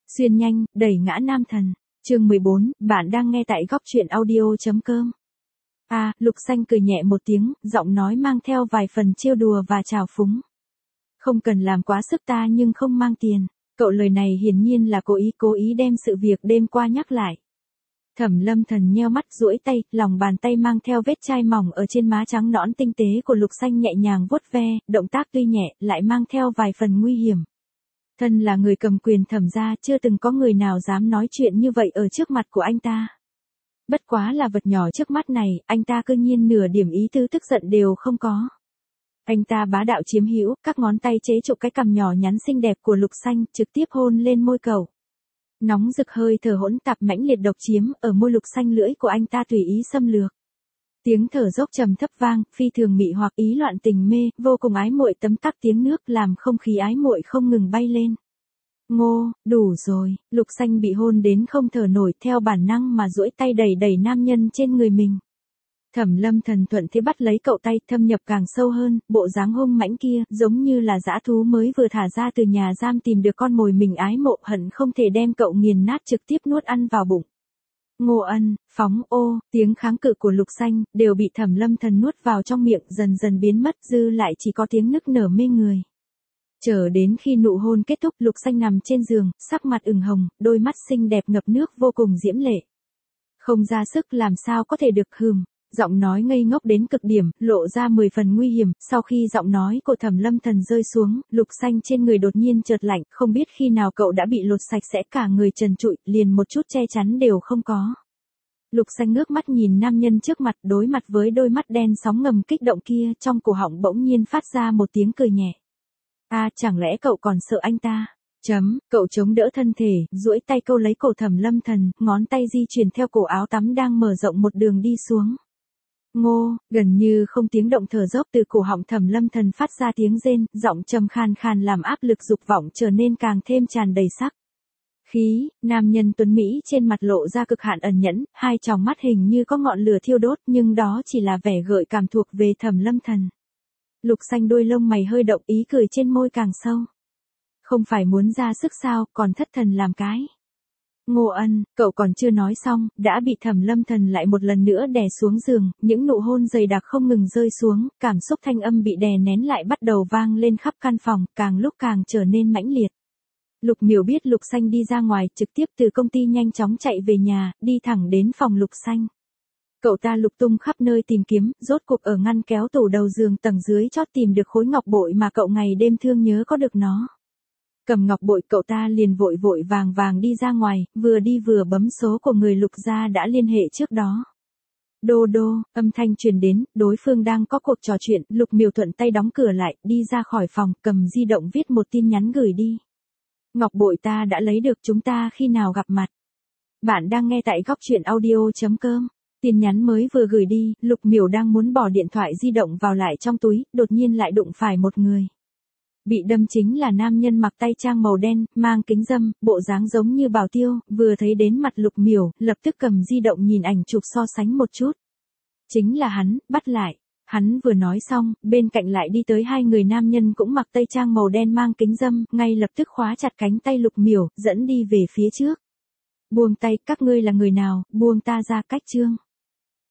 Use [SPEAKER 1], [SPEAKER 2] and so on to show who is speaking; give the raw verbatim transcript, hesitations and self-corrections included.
[SPEAKER 1] Xuyên nhanh, đẩy ngã nam thần. Chương mười bốn, bạn đang nghe tại góc truyện audio.com. À, Lục Xanh cười nhẹ một tiếng, giọng nói mang theo vài phần trêu đùa và trào phúng. Không cần làm quá sức ta nhưng không mang tiền. Cậu lời này hiển nhiên là cố ý cố ý đem sự việc đêm qua nhắc lại. Thẩm Lâm Thần nheo mắt duỗi tay, lòng bàn tay mang theo vết chai mỏng ở trên má trắng nõn tinh tế của Lục Xanh nhẹ nhàng vuốt ve, động tác tuy nhẹ, lại mang theo vài phần nguy hiểm. Thân là người cầm quyền Thẩm gia, chưa từng có người nào dám nói chuyện như vậy ở trước mặt của anh ta. Bất quá là vật nhỏ trước mắt này, anh ta cư nhiên nửa điểm ý tứ tức giận đều không có. Anh ta bá đạo chiếm hữu, các ngón tay chế trụ cái cằm nhỏ nhắn xinh đẹp của Lục Xanh, trực tiếp hôn lên môi cậu. Nóng rực hơi thở hỗn tạp mãnh liệt độc chiếm, ở môi Lục Xanh lưỡi của anh ta tùy ý xâm lược. Tiếng thở dốc trầm thấp vang, phi thường mị hoặc ý loạn tình mê, vô cùng ái muội tấm tắc tiếng nước làm không khí ái muội không ngừng bay lên. Ngô, đủ rồi, Lục Xanh bị hôn đến không thở nổi, theo bản năng mà duỗi tay đẩy đẩy nam nhân trên người mình. Thẩm Lâm Thần thuận thế bắt lấy cậu tay, thâm nhập càng sâu hơn, bộ dáng hung mãnh kia, giống như là dã thú mới vừa thả ra từ nhà giam tìm được con mồi mình ái mộ, hận không thể đem cậu nghiền nát trực tiếp nuốt ăn vào bụng. Ngô Ân, phóng ô, tiếng kháng cự của Lục Xanh, đều bị Thẩm Lâm Thần nuốt vào trong miệng, dần dần biến mất, dư lại chỉ có tiếng nức nở mê người. Chờ đến khi nụ hôn kết thúc, Lục Xanh nằm trên giường, sắc mặt ửng hồng, đôi mắt xinh đẹp ngập nước vô cùng diễm lệ. Không ra sức làm sao có thể được hừm. Giọng nói ngây ngốc đến cực điểm, lộ ra mười phần nguy hiểm, sau khi giọng nói của Thẩm Lâm Thần rơi xuống, Lục Xanh trên người đột nhiên chợt lạnh, không biết khi nào cậu đã bị lột sạch sẽ cả người trần trụi, liền một chút che chắn đều không có. Lục Xanh ngước mắt nhìn nam nhân trước mặt, đối mặt với đôi mắt đen sóng ngầm kích động kia, trong cổ họng bỗng nhiên phát ra một tiếng cười nhẹ. À, chẳng lẽ cậu còn sợ anh ta? Chấm, cậu chống đỡ thân thể, duỗi tay câu lấy cổ Thẩm Lâm Thần, ngón tay di chuyển theo cổ áo tắm đang mở rộng một đường đi xuống. Ngô, gần như không tiếng động thở dốc từ cổ họng Thẩm Lâm Thần phát ra tiếng rên, giọng trầm khan khan làm áp lực dục vọng trở nên càng thêm tràn đầy sắc. Khí, nam nhân tuấn Mỹ trên mặt lộ ra cực hạn ẩn nhẫn, hai tròng mắt hình như có ngọn lửa thiêu đốt, nhưng đó chỉ là vẻ gợi cảm thuộc về Thẩm Lâm Thần. Lục Xanh đôi lông mày hơi động, ý cười trên môi càng sâu. Không phải muốn ra sức sao, còn thất thần làm cái. Ngô Ân, cậu còn chưa nói xong, đã bị Thẩm Lâm Thần lại một lần nữa đè xuống giường, những nụ hôn dày đặc không ngừng rơi xuống, cảm xúc thanh âm bị đè nén lại bắt đầu vang lên khắp căn phòng, càng lúc càng trở nên mãnh liệt. Lục Miểu biết Lục Xanh đi ra ngoài, trực tiếp từ công ty nhanh chóng chạy về nhà, đi thẳng đến phòng Lục Xanh. Cậu ta lục tung khắp nơi tìm kiếm, rốt cuộc ở ngăn kéo tủ đầu giường tầng dưới chót tìm được khối ngọc bội mà cậu ngày đêm thương nhớ có được nó. Cầm ngọc bội, cậu ta liền vội vội vàng vàng đi ra ngoài, vừa đi vừa bấm số của người Lục gia đã liên hệ trước đó. Đô đô, âm thanh truyền đến, đối phương đang có cuộc trò chuyện, Lục Miểu thuận tay đóng cửa lại, đi ra khỏi phòng, cầm di động viết một tin nhắn gửi đi. Ngọc bội ta đã lấy được, chúng ta khi nào gặp mặt? Bạn đang nghe tại góc truyện audio.com. Tin nhắn mới vừa gửi đi, Lục Miểu đang muốn bỏ điện thoại di động vào lại trong túi, đột nhiên lại đụng phải một người. Bị đâm chính là nam nhân mặc tay trang màu đen, mang kính râm, bộ dáng giống như Bảo Tiêu, vừa thấy đến mặt Lục Miểu, lập tức cầm di động nhìn ảnh chụp so sánh một chút. Chính là hắn, bắt lại. Hắn vừa nói xong, bên cạnh lại đi tới hai người nam nhân cũng mặc tây trang màu đen mang kính râm, ngay lập tức khóa chặt cánh tay Lục Miểu, dẫn đi về phía trước. Buông tay, các ngươi là người nào, buông ta ra, cách chương.